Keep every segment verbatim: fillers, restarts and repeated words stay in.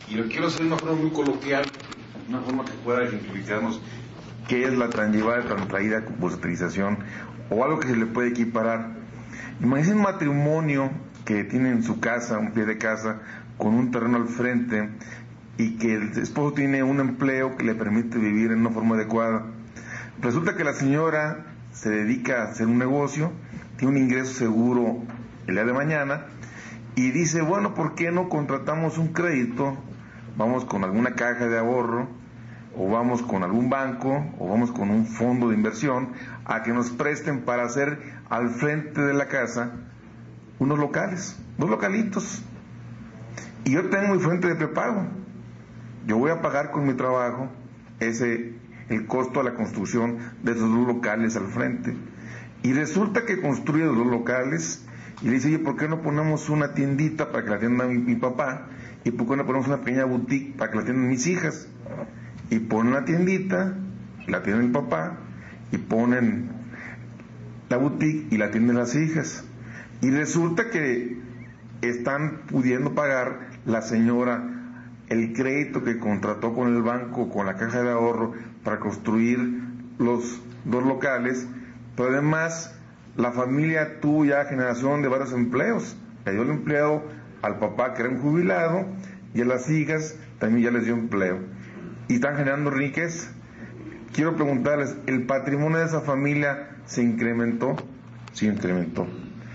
Y lo quiero hacer de una forma muy coloquial, una forma que pueda ejemplificarnos qué es la tan llevada, tan traída bursatilización, o algo que se le puede equiparar. Imagínense un matrimonio que tiene en su casa, un pie de casa, con un terreno al frente, y que el esposo tiene un empleo que le permite vivir en una forma adecuada. Resulta que la señora se dedica a hacer un negocio, tiene un ingreso seguro el día de mañana, y dice, bueno, ¿por qué no contratamos un crédito? Vamos con alguna caja de ahorro, o vamos con algún banco, o vamos con un fondo de inversión, a que nos presten para hacer al frente de la casa unos locales, dos localitos. Y yo tengo mi fuente de prepago. Yo voy a pagar con mi trabajo ese, el costo de la construcción de esos dos locales al frente. Y resulta que construye los dos locales y le dice, oye, ¿por qué no ponemos una tiendita para que la atienda mi, mi papá? ¿Y por qué no ponemos una pequeña boutique para que la atiendan mis hijas? Y ponen la tiendita, la atienden el papá, y ponen la boutique y la atienden las hijas. Y resulta que están pudiendo pagar la señora el crédito que contrató con el banco, con la caja de ahorro, para construir los dos locales, pero además la familia tuvo ya generación de varios empleos. Le dio el empleo al papá, que era un jubilado, y a las hijas también ya les dio empleo. Y están generando riqueza. Quiero preguntarles, ¿el patrimonio de esa familia se incrementó? Sí, incrementó.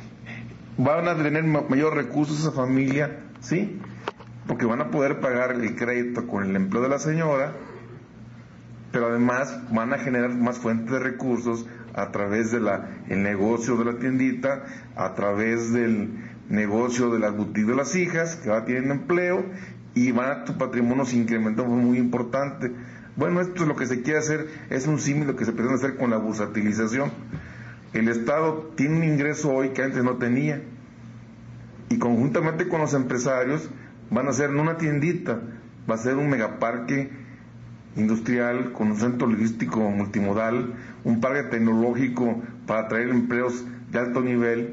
¿Van a tener mayor recursos esa familia? Sí, porque van a poder pagar el crédito con el empleo de la señora, pero además van a generar más fuentes de recursos a través del negocio de la tiendita, a través del negocio de las boutiques de las hijas, que va a tener empleo, y van a tu patrimonio se incrementó muy importante. Bueno, esto es lo que se quiere hacer, es un símil lo que se pretende hacer con la bursatilización. El Estado tiene un ingreso hoy que antes no tenía, y conjuntamente con los empresarios van a hacer no una tiendita, va a ser un megaparque industrial con un centro logístico multimodal, un parque tecnológico para atraer empleos de alto nivel,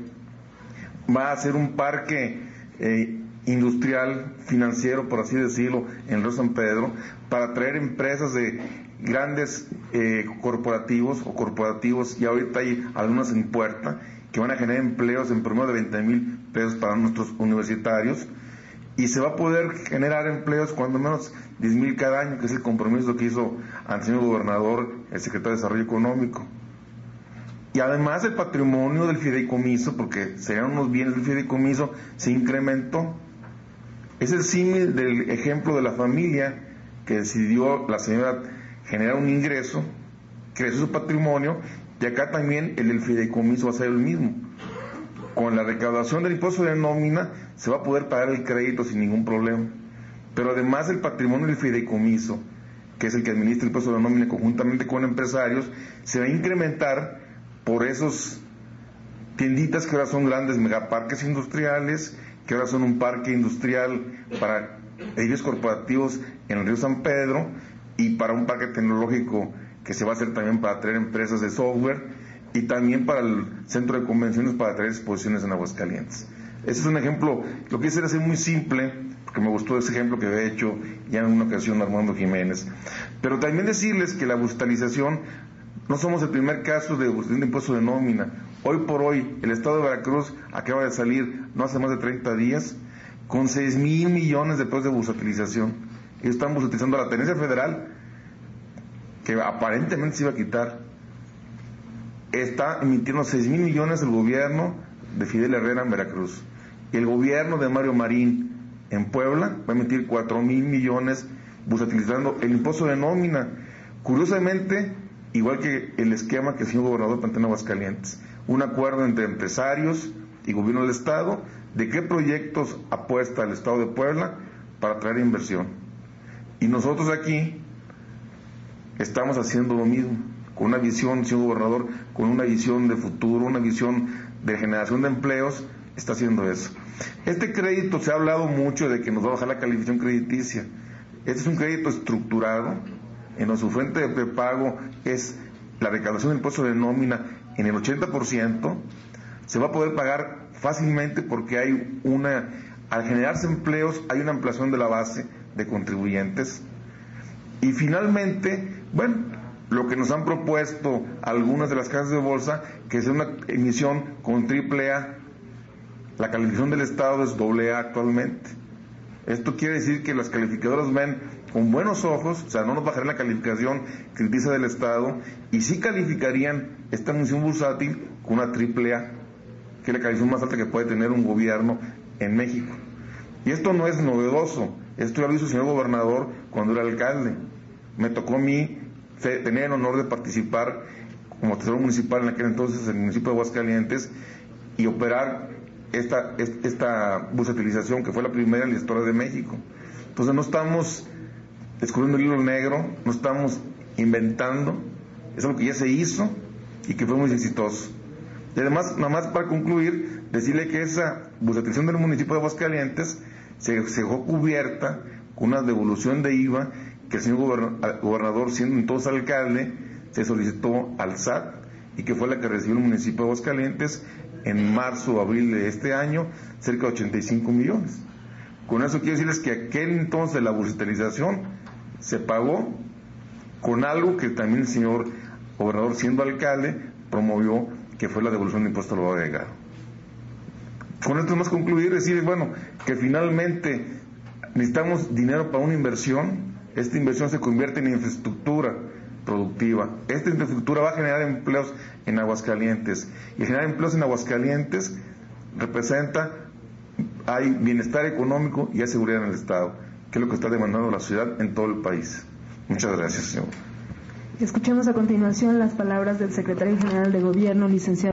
va a ser un parque eh, industrial, financiero, por así decirlo, en el Río San Pedro, para atraer empresas de grandes eh, corporativos o corporativos, y ahorita hay algunas en puerta, que van a generar empleos en promedio de veinte mil pesos para nuestros universitarios, y se va a poder generar empleos cuando menos diez mil cada año, que es el compromiso que hizo al señor gobernador, el secretario de Desarrollo Económico. Y además el patrimonio del fideicomiso, porque serían unos bienes del fideicomiso, se incrementó. Es el símil del ejemplo de la familia que decidió la señora generar un ingreso, creció su patrimonio, y acá también el del fideicomiso va a ser el mismo. Con la recaudación del impuesto de nómina se va a poder pagar el crédito sin ningún problema. Pero además el patrimonio del fideicomiso, que es el que administra el impuesto de nómina conjuntamente con empresarios, se va a incrementar por esos tienditas que ahora son grandes megaparques industriales, que ahora son un parque industrial para edificios corporativos en el Río San Pedro, y para un parque tecnológico que se va a hacer también para atraer empresas de software, y también para el centro de convenciones para traer exposiciones en Aguascalientes. Ese es un ejemplo, lo que hice era ser muy simple, porque me gustó ese ejemplo que había hecho ya en una ocasión Armando Jiménez. Pero también decirles que la bursatilización, no somos el primer caso de bursatilización de impuesto de nómina. Hoy por hoy, el Estado de Veracruz acaba de salir, no hace más de treinta días, con seis mil millones de pesos de bursatilización. Ellos están bursatilizando a la tenencia federal, que aparentemente se iba a quitar. Está emitiendo seis mil millones el gobierno de Fidel Herrera en Veracruz. Y el gobierno de Mario Marín en Puebla va a emitir cuatro mil millones bursatilizando el impuesto de nómina. Curiosamente, igual que el esquema que el señor gobernador planteó en Aguascalientes. Un acuerdo entre empresarios y gobierno del Estado de qué proyectos apuesta el Estado de Puebla para atraer inversión. Y nosotros aquí estamos haciendo lo mismo, con una visión, señor gobernador, con una visión de futuro, una visión de generación de empleos, está haciendo eso. Este crédito, se ha hablado mucho de que nos va a bajar la calificación crediticia. Este es un crédito estructurado, en su fuente de prepago es la recaudación del impuesto de nómina en el ochenta por ciento, se va a poder pagar fácilmente porque hay una, al generarse empleos, hay una ampliación de la base de contribuyentes. Y finalmente, bueno, lo que nos han propuesto algunas de las casas de bolsa, que es una emisión con triple A. La calificación del Estado es doble A actualmente. Esto quiere decir que las calificadoras ven con buenos ojos, o sea, no nos bajarían la calificación crediticia del Estado, y sí calificarían esta emisión bursátil con una triple A, que es la calificación más alta que puede tener un gobierno en México. Y esto no es novedoso, esto ya lo hizo el señor gobernador cuando era alcalde. Me tocó a mí tener el honor de participar como tesoro municipal en aquel entonces en el municipio de Aguascalientes y operar esta, esta bursatilización que fue la primera en la historia de México. Entonces no estamos descubriendo el hilo negro, no estamos inventando, es algo que ya se hizo y que fue muy exitoso. Y además, nada más para concluir, decirle que esa bursatilización del municipio de Aguascalientes se, se dejó cubierta con una devolución de I V A que el señor gobernador, siendo entonces alcalde, se solicitó al S A T y que fue la que recibió el municipio de Aguascalientes en marzo o abril de este año, cerca de ochenta y cinco millones. Con eso quiero decirles que aquel entonces la bursatilización se pagó con algo que también el señor gobernador, siendo alcalde, promovió, que fue la devolución de impuesto al valor agregado. Con esto más concluir, decir, bueno, que finalmente necesitamos dinero para una inversión. Esta inversión se convierte en infraestructura productiva. Esta infraestructura va a generar empleos en Aguascalientes. Y generar empleos en Aguascalientes representa, hay bienestar económico y hay seguridad en el Estado, que es lo que está demandando la sociedad en todo el país. Muchas gracias, señor. Escuchamos a continuación las palabras del secretario general de Gobierno, licenciado